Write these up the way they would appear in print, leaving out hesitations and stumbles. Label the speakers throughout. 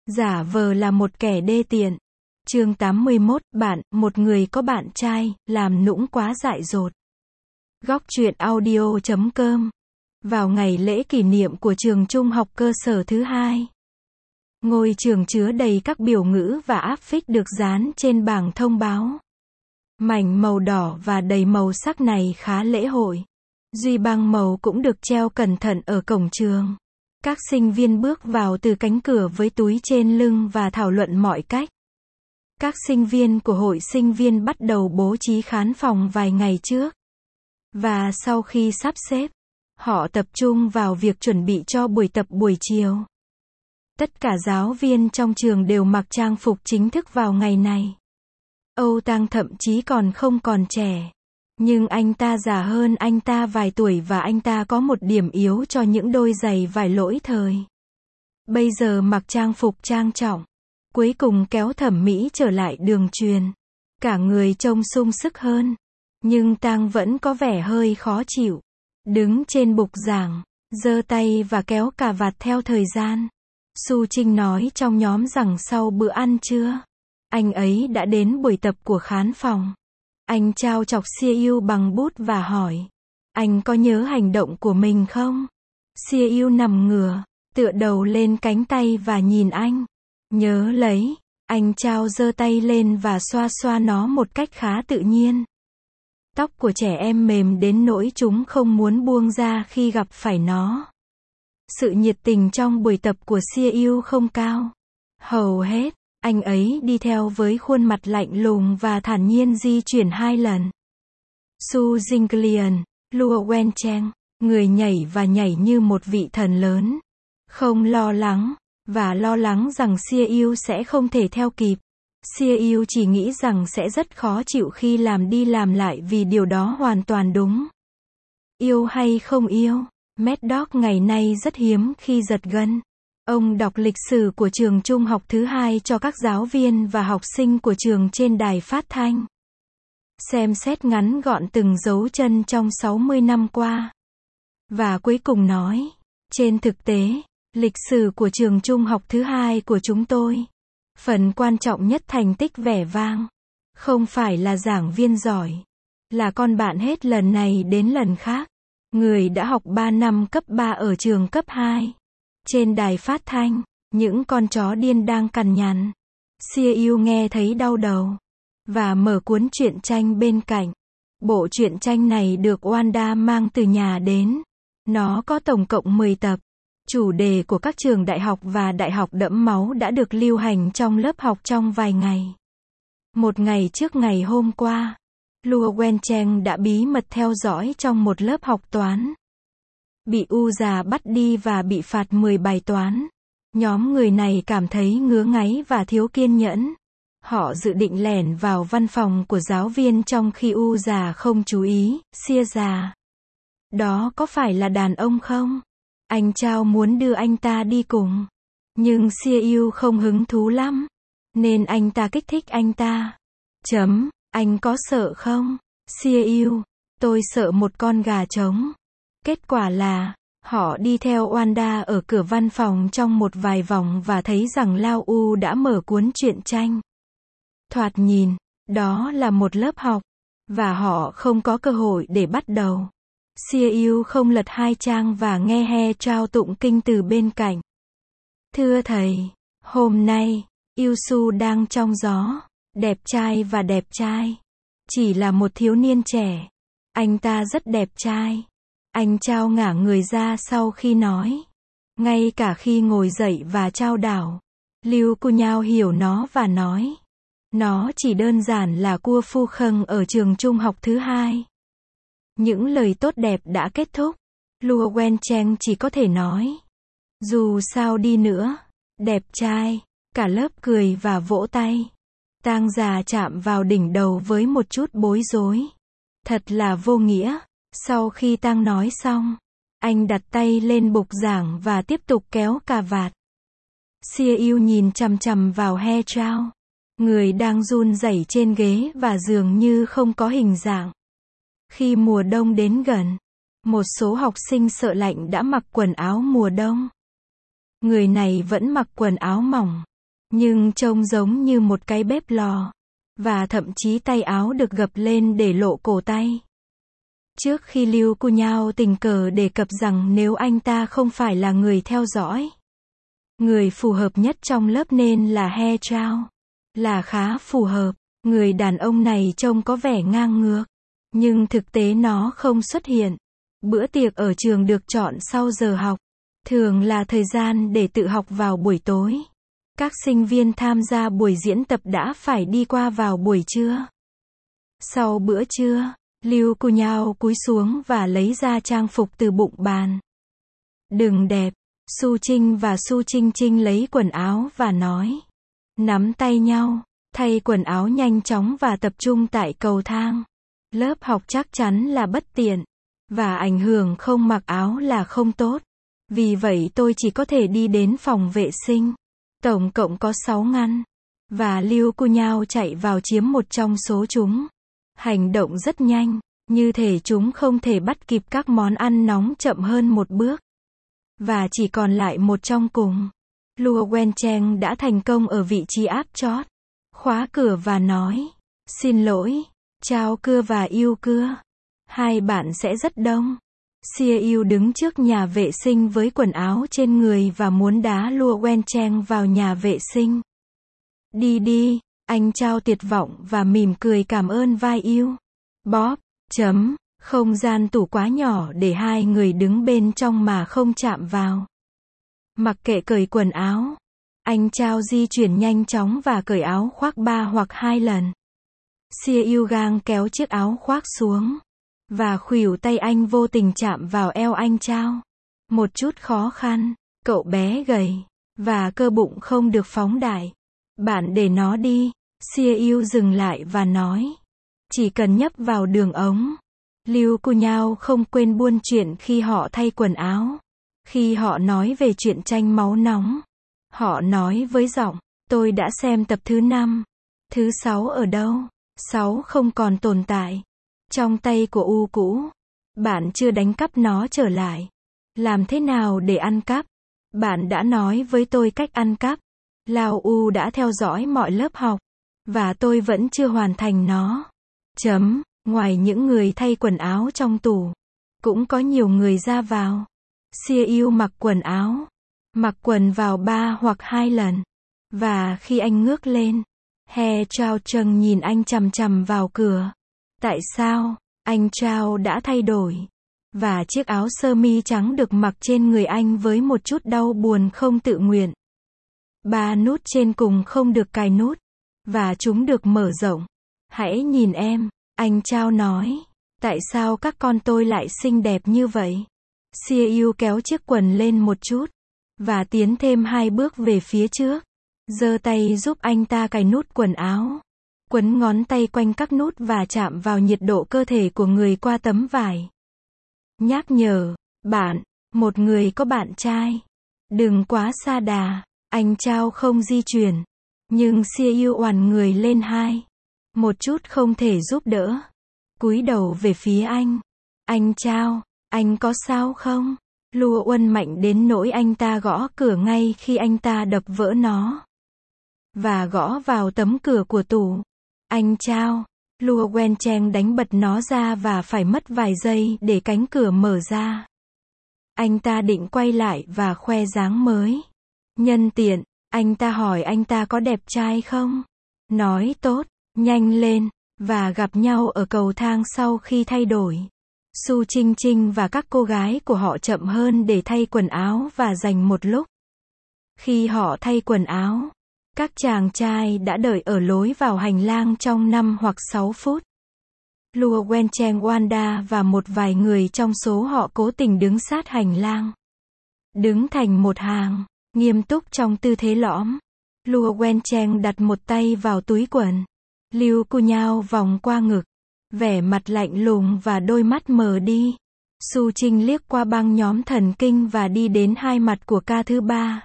Speaker 1: Giả vờ là một kẻ đê tiện. Chương 81, một người có bạn trai, làm nũng quá dại dột. Góc truyện audio.com. Vào ngày lễ kỷ niệm của trường trung học cơ sở thứ 2. Ngôi trường chứa đầy các biểu ngữ và áp phích được dán trên bảng thông báo. Mảnh màu đỏ và đầy màu sắc này khá lễ hội. Duy băng màu cũng được treo cẩn thận ở cổng trường. Các sinh viên bước vào từ cánh cửa với túi trên lưng và thảo luận mọi cách. Các sinh viên của hội sinh viên bắt đầu bố trí khán phòng vài ngày trước. Và sau khi sắp xếp, họ tập trung vào việc chuẩn bị cho buổi tập buổi chiều. Tất cả giáo viên trong trường đều mặc trang phục chính thức vào ngày này. Âu Tang thậm chí còn không còn trẻ. Nhưng anh ta già hơn anh ta vài tuổi và anh ta có một điểm yếu cho những đôi giày vải lỗi thời. Bây giờ mặc trang phục trang trọng. Cuối cùng kéo thẩm mỹ trở lại đường truyền. Cả người trông sung sức hơn. Nhưng Tang vẫn có vẻ hơi khó chịu. Đứng trên bục giảng, giơ tay và kéo cà vạt theo thời gian. Su Trinh nói trong nhóm rằng sau bữa ăn trưa, anh ấy đã đến buổi tập của khán phòng. Anh trao chọc Sia Yu bằng bút và hỏi, anh có nhớ hành động của mình không? Sia Yu nằm ngửa, tựa đầu lên cánh tay và nhìn anh. Nhớ lấy, anh trao giơ tay lên và xoa xoa nó một cách khá tự nhiên. Tóc của trẻ em mềm đến nỗi chúng không muốn buông ra khi gặp phải nó. Sự nhiệt tình trong buổi tập của Sia Yu không cao. Hầu hết, anh ấy đi theo với khuôn mặt lạnh lùng và thản nhiên di chuyển 2 lần. Su Jinglian, Luo Wencheng, người nhảy và nhảy như một vị thần lớn. Không lo lắng, và lo lắng rằng Sia Yu sẽ không thể theo kịp. Sia Yu chỉ nghĩ rằng sẽ rất khó chịu khi làm đi làm lại vì điều đó hoàn toàn đúng. Yêu hay không yêu, Mad Dog ngày nay rất hiếm khi giật gân. Ông đọc lịch sử của trường trung học thứ 2 cho các giáo viên và học sinh của trường trên đài phát thanh. Xem xét ngắn gọn từng dấu chân trong 60 năm qua. Và cuối cùng nói, trên thực tế, lịch sử của trường trung học thứ 2 của chúng tôi, phần quan trọng nhất thành tích vẻ vang, không phải là giảng viên giỏi, là con bạn hết lần này đến lần khác. Người đã học 3 năm cấp 3 ở trường cấp 2. Trên đài phát thanh, những con chó điên đang cằn nhằn. Sia Yu nghe thấy đau đầu. Và mở cuốn truyện tranh bên cạnh. Bộ truyện tranh này được Wanda mang từ nhà đến. Nó có tổng cộng 10 tập. Chủ đề của các trường đại học và đại học đẫm máu đã được lưu hành trong lớp học trong vài ngày. Một ngày trước ngày hôm qua, Luo Wencheng đã bí mật theo dõi trong một lớp học toán. Bị U già bắt đi và bị phạt 10 bài toán. Nhóm người này cảm thấy ngứa ngáy và thiếu kiên nhẫn. Họ dự định lẻn vào văn phòng của giáo viên trong khi U già không chú ý. Sia già, đó có phải là đàn ông không? Anh Chao muốn đưa anh ta đi cùng. Nhưng Sia Yu không hứng thú lắm. Nên anh ta kích thích anh ta. Anh có sợ không? Sia Yu, tôi sợ một con gà trống. Kết quả là, họ đi theo Wanda ở cửa văn phòng trong một vài vòng và thấy rằng Lao U đã mở cuốn truyện tranh. Thoạt nhìn, đó là một lớp học, và họ không có cơ hội để bắt đầu. Sia Yu không lật 2 trang và nghe He Trao tụng kinh từ bên cạnh. Thưa thầy, hôm nay, Yu Su đang trong gió, đẹp trai và đẹp trai. Chỉ là một thiếu niên trẻ. Anh ta rất đẹp trai. Anh Chao ngả người ra sau khi nói. Ngay cả khi ngồi dậy và trao đảo, Liu Cu Nhao hiểu nó và nói. Nó chỉ đơn giản là cua phu khâng ở trường trung học thứ 2. Những lời tốt đẹp đã kết thúc. Luo Wencheng chỉ có thể nói. Dù sao đi nữa, đẹp trai. Cả lớp cười và vỗ tay. Tang già chạm vào đỉnh đầu với một chút bối rối. Thật là vô nghĩa. Sau khi Tang nói xong, anh đặt tay lên bục giảng và tiếp tục kéo cà vạt. Sia Yu nhìn chằm chằm vào He Trao, người đang run rẩy trên ghế và dường như không có hình dạng. Khi mùa đông đến gần, một số học sinh sợ lạnh đã mặc quần áo mùa đông. Người này vẫn mặc quần áo mỏng, nhưng trông giống như một cái bếp lò. Và thậm chí tay áo được gập lên để lộ cổ tay. Trước khi Liu Kunyao tình cờ đề cập rằng nếu anh ta không phải là người theo dõi, người phù hợp nhất trong lớp nên là He Chao. Là khá phù hợp. Người đàn ông này trông có vẻ ngang ngược. Nhưng thực tế nó không xuất hiện. Bữa tiệc ở trường được chọn sau giờ học. Thường là thời gian để tự học vào buổi tối. Các sinh viên tham gia buổi diễn tập đã phải đi qua vào buổi trưa. Sau bữa trưa, Liu Kunyao cúi xuống và lấy ra trang phục từ bụng bàn. Đừng đẹp. Su Trinh và Su Trinh Trinh lấy quần áo và nói. Nắm tay nhau, thay quần áo nhanh chóng và tập trung tại cầu thang. Lớp học chắc chắn là bất tiện. Và ảnh hưởng không mặc áo là không tốt. Vì vậy tôi chỉ có thể đi đến phòng vệ sinh. Tổng cộng có 6 ngăn. Và Liu Kunyao chạy vào chiếm một trong số chúng. Hành động rất nhanh, như thể chúng không thể bắt kịp các món ăn nóng chậm hơn một bước. Và chỉ còn lại một trong cùng. Luo Wencheng đã thành công ở vị trí áp chót. Khóa cửa và nói. Xin lỗi, Chao Cưa và Yêu Cưa. Hai bạn sẽ rất đông. Xia Yêu đứng trước nhà vệ sinh với quần áo trên người và muốn đá Luo Wencheng vào nhà vệ sinh. Đi đi, anh Chao tuyệt vọng và mỉm cười cảm ơn vai Yêu. Bob, không gian tủ quá nhỏ để hai người đứng bên trong mà không chạm vào. Mặc kệ cởi quần áo, anh Chao di chuyển nhanh chóng và cởi áo khoác 3 hoặc 2 lần. Xia Yêu gang kéo chiếc áo khoác xuống. Và khuỷu tay anh vô tình chạm vào eo anh Chao. Một chút khó khăn, cậu bé gầy, và cơ bụng không được phóng đại. Bạn để nó đi. Xia Yêu dừng lại và nói. Chỉ cần nhấp vào đường ống. Liu Kunyao không quên buôn chuyện khi họ thay quần áo. Khi họ nói về chuyện tranh máu nóng. Họ nói với giọng, tôi đã xem tập thứ 5. Thứ 6 ở đâu? 6 không còn tồn tại. Trong tay của U cũ. Bạn chưa đánh cắp nó trở lại. Làm thế nào để ăn cắp? Bạn đã nói với tôi cách ăn cắp. Lao U đã theo dõi mọi lớp học. Và tôi vẫn chưa hoàn thành nó. Ngoài những người thay quần áo trong tủ. Cũng có nhiều người ra vào. Xia Yêu mặc quần áo. Mặc quần vào 3 hoặc 2 lần. Và khi anh ngước lên. He Chao Cheng nhìn anh chằm chằm vào cửa. Tại sao? Anh Chao đã thay đổi. Và chiếc áo sơ mi trắng được mặc trên người anh với một chút đau buồn không tự nguyện. 3 nút trên cùng không được cài nút. Và chúng được mở rộng. Hãy nhìn em, anh Chao nói. Tại sao các con tôi lại xinh đẹp như vậy? Xia Yêu kéo chiếc quần lên một chút. Và tiến thêm 2 bước về phía trước. Giơ tay giúp anh ta cài nút quần áo. Quấn ngón tay quanh các nút và chạm vào nhiệt độ cơ thể của người qua tấm vải. Nhắc nhở, bạn, một người có bạn trai. Đừng quá sa đà. Anh Chao không di chuyển. Nhưng Xia Yêu oằn người lên 2. Một chút không thể giúp đỡ. Cúi đầu về phía anh. Anh Chao, anh có sao không? Luo Uân mạnh đến nỗi anh ta gõ cửa ngay khi anh ta đập vỡ nó. Và gõ vào tấm cửa của tủ. Anh Chao, Luo Wencheng đánh bật nó ra và phải mất vài giây để cánh cửa mở ra. Anh ta định quay lại và khoe dáng mới. Nhân tiện, anh ta hỏi anh ta có đẹp trai không? Nói tốt, nhanh lên, và gặp nhau ở cầu thang sau khi thay đổi. Su Trinh Trinh và các cô gái của họ chậm hơn để thay quần áo và dành một lúc. Khi họ thay quần áo, các chàng trai đã đợi ở lối vào hành lang trong 5 hoặc 6 phút. Luo Wencheng Wanda và một vài người trong số họ cố tình đứng sát hành lang. Đứng thành một hàng, nghiêm túc trong tư thế lõm. Luo Wencheng đặt một tay vào túi quần. Liu Kunyao vòng qua ngực. Vẻ mặt lạnh lùng và đôi mắt mờ đi. Su Trinh liếc qua băng nhóm thần kinh và đi đến 2 mặt của ca thứ 3.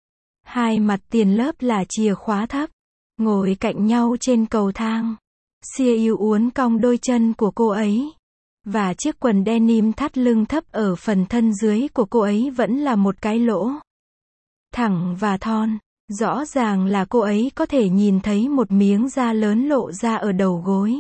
Speaker 1: 2 mặt tiền lớp là chìa khóa thấp. Ngồi cạnh nhau trên cầu thang. Xia Yêu uốn cong đôi chân của cô ấy. Và chiếc quần denim thắt lưng thấp ở phần thân dưới của cô ấy vẫn là một cái lỗ. Thẳng và thon. Rõ ràng là cô ấy có thể nhìn thấy một miếng da lớn lộ ra ở đầu gối.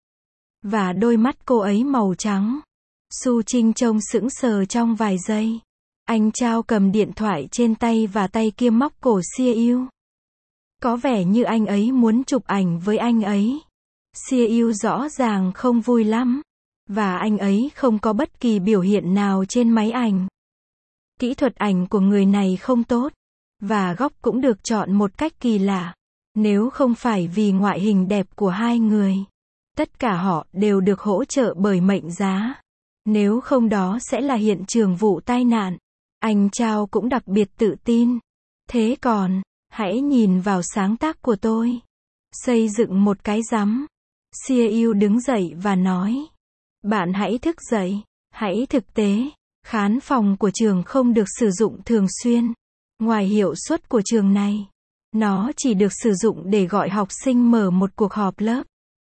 Speaker 1: Và đôi mắt cô ấy màu trắng. Su Trinh trông sững sờ trong vài giây. Anh Trao cầm điện thoại trên tay và tay kia móc cổ Sia Yêu. Có vẻ như anh ấy muốn chụp ảnh với anh ấy. Sia Yêu rõ ràng không vui lắm. Và anh ấy không có bất kỳ biểu hiện nào trên máy ảnh. Kỹ thuật ảnh của người này không tốt. Và góc cũng được chọn một cách kỳ lạ. Nếu không phải vì ngoại hình đẹp của hai người, tất cả họ đều được hỗ trợ bởi mệnh giá. Nếu không đó sẽ là hiện trường vụ tai nạn. Anh Trao cũng đặc biệt tự tin. Thế còn, hãy nhìn vào sáng tác của tôi. Xây dựng một cái rắm. Sia Yêu đứng dậy và nói. Bạn hãy thức dậy. Hãy thực tế. Khán phòng của trường không được sử dụng thường xuyên. Ngoài hiệu suất của trường này, nó chỉ được sử dụng để gọi học sinh mở một cuộc họp lớp.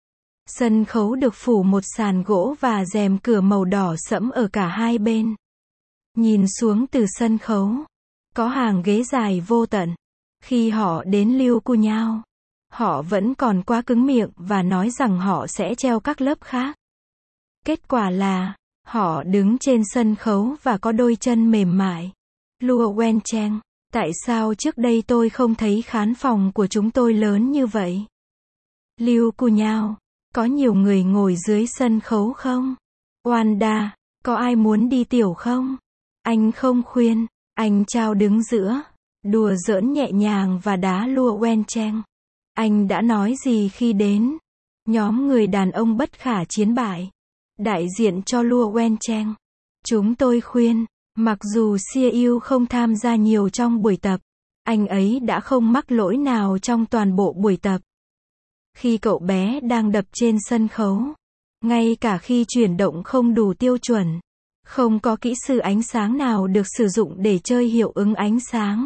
Speaker 1: Sân khấu được phủ một sàn gỗ và rèm cửa màu đỏ sẫm ở cả hai bên. Nhìn xuống từ sân khấu, có hàng ghế dài vô tận. Khi họ đến Liu Cunyao, họ vẫn còn quá cứng miệng và nói rằng họ sẽ treo các lớp khác. Kết quả là, họ đứng trên sân khấu và có đôi chân mềm mại. Luo Wencheng, tại sao trước đây tôi không thấy khán phòng của chúng tôi lớn như vậy? Liu Cunyao, có nhiều người ngồi dưới sân khấu không? Wanda, có ai muốn đi tiểu không? Anh không khuyên. Anh Trao đứng giữa, đùa giỡn nhẹ nhàng và đá Luo Wencheng. Anh đã nói gì khi đến? Nhóm người đàn ông bất khả chiến bại. Đại diện cho Luo Wencheng. Chúng tôi khuyên, mặc dù Sia Yêu không tham gia nhiều trong buổi tập, anh ấy đã không mắc lỗi nào trong toàn bộ buổi tập. Khi cậu bé đang đập trên sân khấu, ngay cả khi chuyển động không đủ tiêu chuẩn, không có kỹ sư ánh sáng nào được sử dụng để chơi hiệu ứng ánh sáng.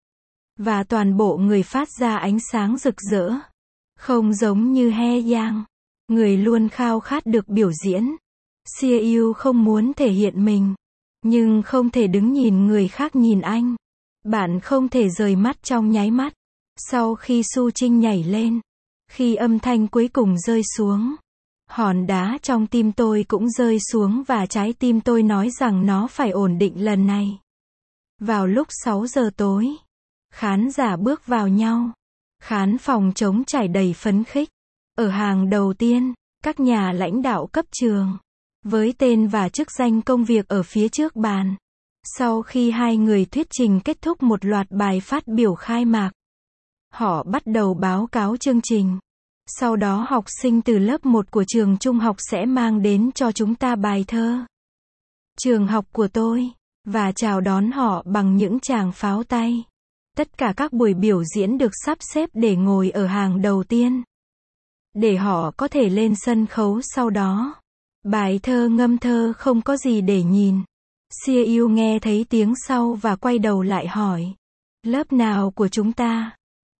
Speaker 1: Và toàn bộ người phát ra ánh sáng rực rỡ. Không giống như He Yang, người luôn khao khát được biểu diễn. Sia Yêu không muốn thể hiện mình, nhưng không thể đứng nhìn người khác nhìn anh. Bạn không thể rời mắt trong nháy mắt. Sau khi Su Trinh nhảy lên, khi âm thanh cuối cùng rơi xuống, hòn đá trong tim tôi cũng rơi xuống và trái tim tôi nói rằng nó phải ổn định lần này. Vào lúc 6 giờ tối, khán giả bước vào nhau. Khán phòng trống trải đầy phấn khích. Ở hàng đầu tiên, các nhà lãnh đạo cấp trường, với tên và chức danh công việc ở phía trước bàn. Sau khi hai người thuyết trình kết thúc một loạt bài phát biểu khai mạc, họ bắt đầu báo cáo chương trình. Sau đó học sinh từ lớp 1 của trường trung học sẽ mang đến cho chúng ta bài thơ Trường học của tôi, và chào đón họ bằng những tràng pháo tay. Tất cả các buổi biểu diễn được sắp xếp để ngồi ở hàng đầu tiên, để họ có thể lên sân khấu sau đó. Bài thơ ngâm thơ không có gì để nhìn. Sia Yêu nghe thấy tiếng sau và quay đầu lại hỏi. Lớp nào của chúng ta?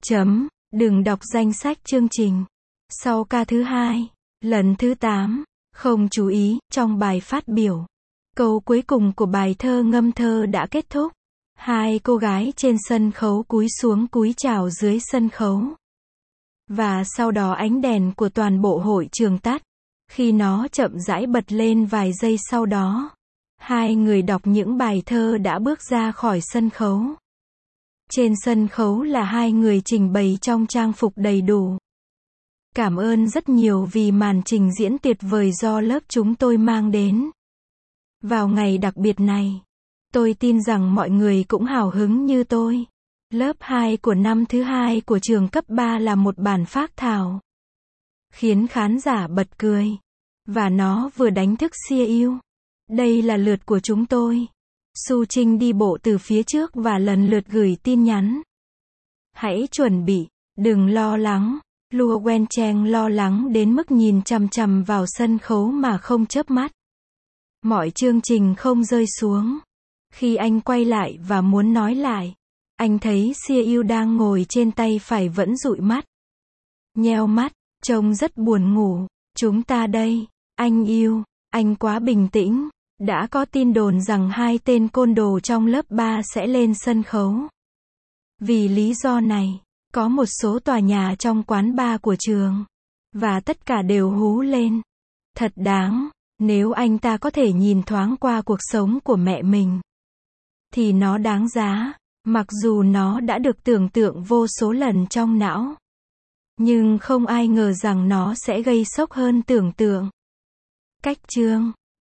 Speaker 1: Đừng đọc danh sách chương trình. Sau ca thứ 2, lần thứ 8, không chú ý, trong bài phát biểu. Câu cuối cùng của bài thơ ngâm thơ đã kết thúc. Hai cô gái trên sân khấu cúi xuống cúi chào dưới sân khấu. Và sau đó ánh đèn của toàn bộ hội trường tắt. Khi nó chậm rãi bật lên vài giây sau đó, hai người đọc những bài thơ đã bước ra khỏi sân khấu. Trên sân khấu là hai người trình bày trong trang phục đầy đủ. Cảm ơn rất nhiều vì màn trình diễn tuyệt vời do lớp chúng tôi mang đến. Vào ngày đặc biệt này, tôi tin rằng mọi người cũng hào hứng như tôi. Lớp 2 của năm thứ 2 của trường cấp 3 là một bản phác thảo, khiến khán giả bật cười. Và nó vừa đánh thức Sia Yêu. Đây là lượt của chúng tôi. Su Trinh đi bộ từ phía trước và lần lượt gửi tin nhắn. Hãy chuẩn bị, đừng lo lắng. Luo Wencheng lo lắng đến mức nhìn chằm chằm vào sân khấu mà không chớp mắt. Mọi chương trình không rơi xuống. Khi anh quay lại và muốn nói lại, anh thấy Sia Yêu đang ngồi trên tay phải vẫn dụi mắt. Nheo mắt, trông rất buồn ngủ. Chúng ta đây, anh yêu, anh quá bình tĩnh. Đã có tin đồn rằng hai tên côn đồ trong lớp 3 sẽ lên sân khấu. Vì lý do này, có một số tòa nhà trong quán bar của trường. Và tất cả đều hú lên. Thật đáng, nếu anh ta có thể nhìn thoáng qua cuộc sống của mẹ mình. Thì nó đáng giá, mặc dù nó đã được tưởng tượng vô số lần trong não. Nhưng không ai ngờ rằng nó sẽ gây sốc hơn tưởng tượng. Cách chương